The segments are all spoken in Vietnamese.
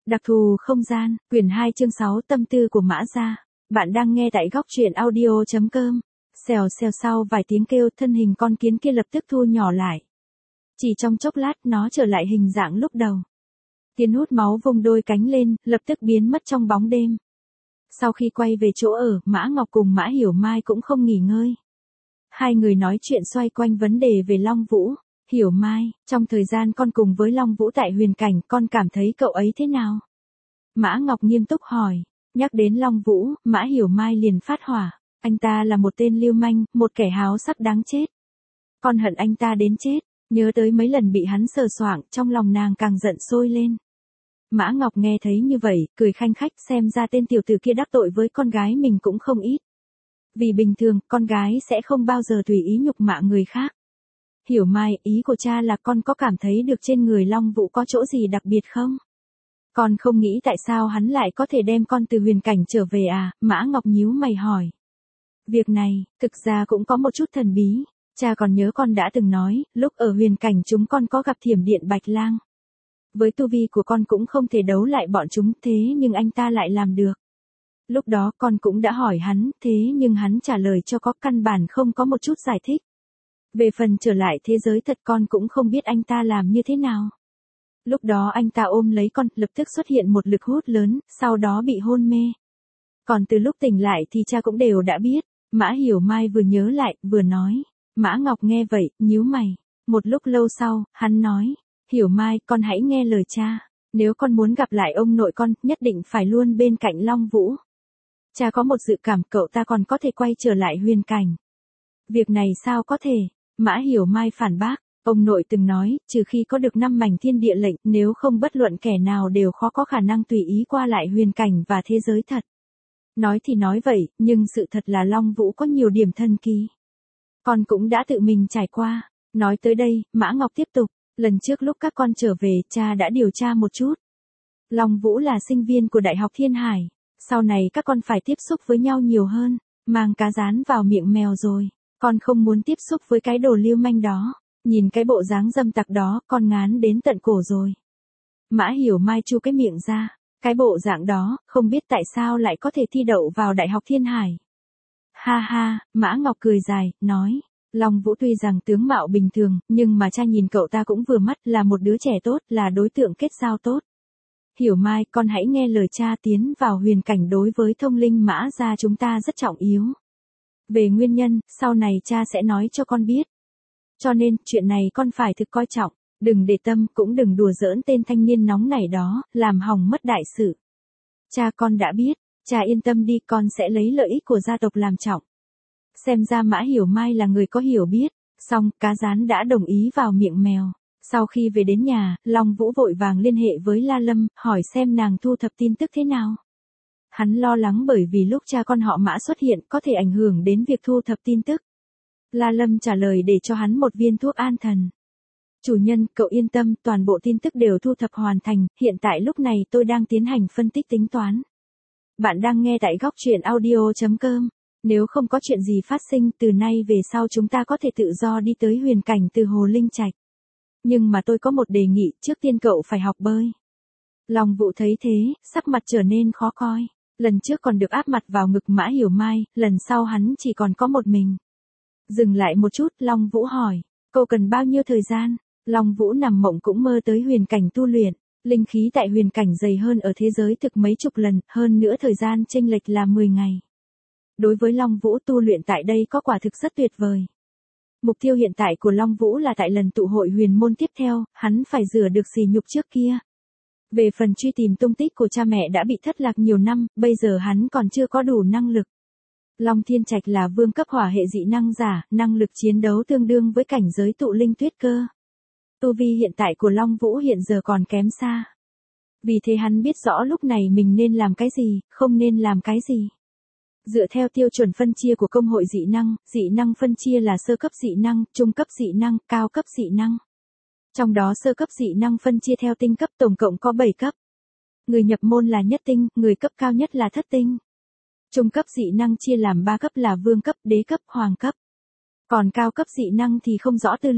Đặc thù không gian, quyển 2 chương 6 tâm tư của Mã Gia. Bạn đang nghe tại góc truyện audio.com. Xèo xèo sau vài tiếng kêu, thân hình con kiến kia lập tức thu nhỏ lại. Chỉ trong chốc lát nó trở lại hình dạng lúc đầu. Kiến hút máu vung đôi cánh lên, lập tức biến mất trong bóng đêm. Sau khi quay về chỗ ở, Mã Ngọc cùng Mã Hiểu Mai cũng không nghỉ ngơi. Hai người nói chuyện xoay quanh vấn đề về Long Vũ. Hiểu Mai, trong thời gian con cùng với Long Vũ tại huyền cảnh, con cảm thấy cậu ấy thế nào? Mã Ngọc nghiêm túc hỏi. Nhắc đến Long Vũ, Mã Hiểu Mai liền phát hỏa. Anh ta là một tên lưu manh, một kẻ háo sắc đáng chết. Con hận anh ta đến chết, nhớ tới mấy lần bị hắn sờ soạng, trong lòng nàng càng giận sôi lên. Mã Ngọc nghe thấy như vậy, cười khanh khách, xem ra tên tiểu tử kia đắc tội với con gái mình cũng không ít. Vì bình thường, con gái sẽ không bao giờ tùy ý nhục mạ người khác. Hiểu Mai, ý của cha là con có cảm thấy được trên người Long Vũ có chỗ gì đặc biệt không? Con không nghĩ tại sao hắn lại có thể đem con từ huyền cảnh trở về à? Mã Ngọc nhíu mày hỏi. Việc này, thực ra cũng có một chút thần bí. Cha còn nhớ con đã từng nói, lúc ở huyền cảnh chúng con có gặp Thiểm Điện Bạch Lang. Với tu vi của con cũng không thể đấu lại bọn chúng, thế nhưng anh ta lại làm được. Lúc đó con cũng đã hỏi hắn, thế nhưng hắn trả lời cho có căn bản không có một chút giải thích. Về phần trở lại thế giới thật con cũng không biết anh ta làm như thế nào. Lúc đó anh ta ôm lấy con, lập tức xuất hiện một lực hút lớn, sau đó bị hôn mê. Còn từ lúc tỉnh lại thì cha cũng đều đã biết. Mã Hiểu Mai vừa nhớ lại, vừa nói. Mã Ngọc nghe vậy, nhíu mày. Một lúc lâu sau, hắn nói. Hiểu Mai, con hãy nghe lời cha. Nếu con muốn gặp lại ông nội con, nhất định phải luôn bên cạnh Long Vũ. Cha có một dự cảm cậu ta còn có thể quay trở lại huyền cảnh. Việc này sao có thể? Mã Hiểu Mai phản bác. Ông nội từng nói, trừ khi có được 5 mảnh thiên địa lệnh, nếu không bất luận kẻ nào đều khó có khả năng tùy ý qua lại huyền cảnh và thế giới thật. Nói thì nói vậy, nhưng sự thật là Long Vũ có nhiều điểm thần kỳ. Con cũng đã tự mình trải qua. Nói tới đây, Mã Ngọc tiếp tục. Lần trước lúc các con trở về, cha đã điều tra một chút. Long Vũ là sinh viên của Đại học Thiên Hải. Sau này các con phải tiếp xúc với nhau nhiều hơn. Mang cá rán vào miệng mèo rồi. Con không muốn tiếp xúc với cái đồ lưu manh đó. Nhìn cái bộ dáng dâm tặc đó, con ngán đến tận cổ rồi. Mã Hiểu Mai chu cái miệng ra. Cái bộ dạng đó, không biết tại sao lại có thể thi đậu vào Đại học Thiên Hải. Ha ha, Mã Ngọc cười dài, nói. Long Vũ tuy rằng tướng mạo bình thường, nhưng mà cha nhìn cậu ta cũng vừa mắt, là một đứa trẻ tốt, là đối tượng kết giao tốt. Hiểu Mai, con hãy nghe lời cha, tiến vào huyền cảnh đối với thông linh Mã Gia chúng ta rất trọng yếu. Về nguyên nhân, sau này cha sẽ nói cho con biết. Cho nên, chuyện này con phải thực coi trọng, đừng để tâm, cũng đừng đùa giỡn tên thanh niên nóng nảy đó, làm hỏng mất đại sự. Cha con đã biết, cha yên tâm đi, con sẽ lấy lợi ích của gia tộc làm trọng. Xem ra Mã Hiểu Mai là người có hiểu biết, xong, cá rán đã đồng ý vào miệng mèo. Sau khi về đến nhà, Long Vũ vội vàng liên hệ với La Lâm, hỏi xem nàng thu thập tin tức thế nào. Hắn lo lắng bởi vì lúc cha con họ Mã xuất hiện có thể ảnh hưởng đến việc thu thập tin tức. La Lâm trả lời để cho hắn một viên thuốc an thần. Chủ nhân, cậu yên tâm, toàn bộ tin tức đều thu thập hoàn thành, hiện tại lúc này tôi đang tiến hành phân tích tính toán. Bạn đang nghe tại góc truyện audio.com. Nếu không có chuyện gì phát sinh, từ nay về sau chúng ta có thể tự do đi tới huyền cảnh từ Hồ Linh Trạch. Nhưng mà tôi có một đề nghị, trước tiên cậu phải học bơi. Long Vũ thấy thế, sắc mặt trở nên khó coi. Lần trước còn được áp mặt vào ngực Mã Hiểu Mai, lần sau hắn chỉ còn có một mình. Dừng lại một chút, Long Vũ hỏi, cậu cần bao nhiêu thời gian? Long Vũ nằm mộng cũng mơ tới huyền cảnh tu luyện. Linh khí tại huyền cảnh dày hơn ở thế giới thực mấy chục lần, hơn nữa thời gian chênh lệch là 10 ngày. Đối với Long Vũ tu luyện tại đây có quả thực rất tuyệt vời. Mục tiêu hiện tại của Long Vũ là tại lần tụ hội huyền môn tiếp theo, hắn phải rửa được sỉ nhục trước kia. Về phần truy tìm tung tích của cha mẹ đã bị thất lạc nhiều năm, bây giờ hắn còn chưa có đủ năng lực. Long Thiên Trạch là vương cấp hỏa hệ dị năng giả, năng lực chiến đấu tương đương với cảnh giới tụ linh tuyết cơ. Tu vi hiện tại của Long Vũ hiện giờ còn kém xa. Vì thế hắn biết rõ lúc này mình nên làm cái gì, không nên làm cái gì. Dựa theo tiêu chuẩn phân chia của công hội dị năng phân chia là sơ cấp dị năng, trung cấp dị năng, cao cấp dị năng. Trong đó sơ cấp dị năng phân chia theo tinh cấp tổng cộng có 7 cấp. Người nhập môn là nhất tinh, người cấp cao nhất là thất tinh. Trung cấp dị năng chia làm 3 cấp là vương cấp, đế cấp, hoàng cấp. Còn cao cấp dị năng thì không rõ tư liệu.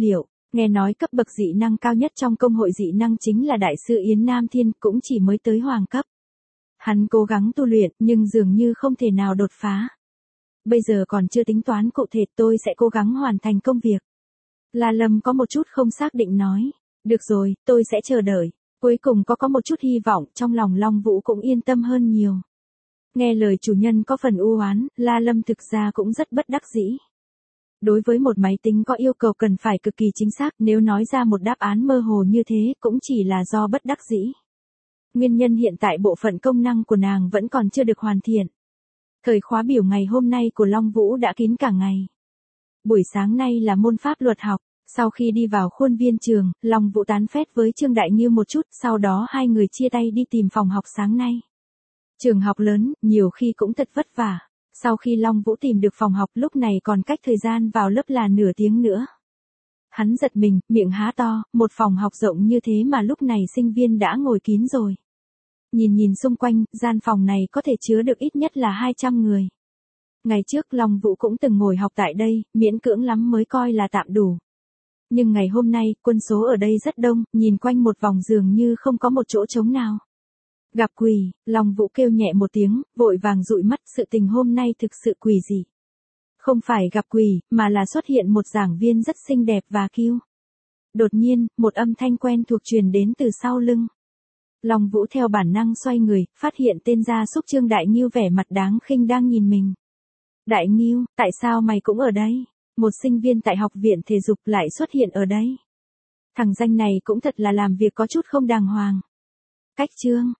Nghe nói cấp bậc dị năng cao nhất trong công hội dị năng chính là đại sư Yến Nam Thiên, cũng chỉ mới tới hoàng cấp. Hắn cố gắng tu luyện nhưng dường như không thể nào đột phá. Bây giờ còn chưa tính toán cụ thể, tôi sẽ cố gắng hoàn thành công việc. La Lâm có một chút không xác định nói. Được rồi, tôi sẽ chờ đợi. Cuối cùng có một chút hy vọng, trong lòng Long Vũ cũng yên tâm hơn nhiều. Nghe lời chủ nhân có phần u oán, La Lâm thực ra cũng rất bất đắc dĩ. Đối với một máy tính có yêu cầu cần phải cực kỳ chính xác, nếu nói ra một đáp án mơ hồ như thế cũng chỉ là do bất đắc dĩ. Nguyên nhân hiện tại bộ phận công năng của nàng vẫn còn chưa được hoàn thiện. Thời khóa biểu ngày hôm nay của Long Vũ đã kín cả ngày. Buổi sáng nay là môn pháp luật học, sau khi đi vào khuôn viên trường, Long Vũ tán phét với Trương Đại Nghiêu một chút, sau đó hai người chia tay đi tìm phòng học sáng nay. Trường học lớn, nhiều khi cũng thật vất vả. Sau khi Long Vũ tìm được phòng học lúc này còn cách thời gian vào lớp là nửa tiếng nữa. Hắn giật mình, miệng há to, một phòng học rộng như thế mà lúc này sinh viên đã ngồi kín rồi. Nhìn xung quanh, gian phòng này có thể chứa được ít nhất là 200 người. Ngày trước Long Vũ cũng từng ngồi học tại đây, miễn cưỡng lắm mới coi là tạm đủ. Nhưng ngày hôm nay, quân số ở đây rất đông, nhìn quanh một vòng dường như không có một chỗ trống nào. Gặp quỷ, Long Vũ kêu nhẹ một tiếng, vội vàng dụi mắt, sự tình hôm nay thực sự quỷ gì. Không phải gặp quỷ, mà là xuất hiện một giảng viên rất xinh đẹp và cute. Đột nhiên, một âm thanh quen thuộc truyền đến từ sau lưng. Long Vũ theo bản năng xoay người, phát hiện tên gia súc Trương Đại Nghiêu vẻ mặt đáng khinh đang nhìn mình. Đại Nghiêu, tại sao mày cũng ở đây? Một sinh viên tại học viện thể dục lại xuất hiện ở đây. Thằng danh này cũng thật là làm việc có chút không đàng hoàng. Cách Trương,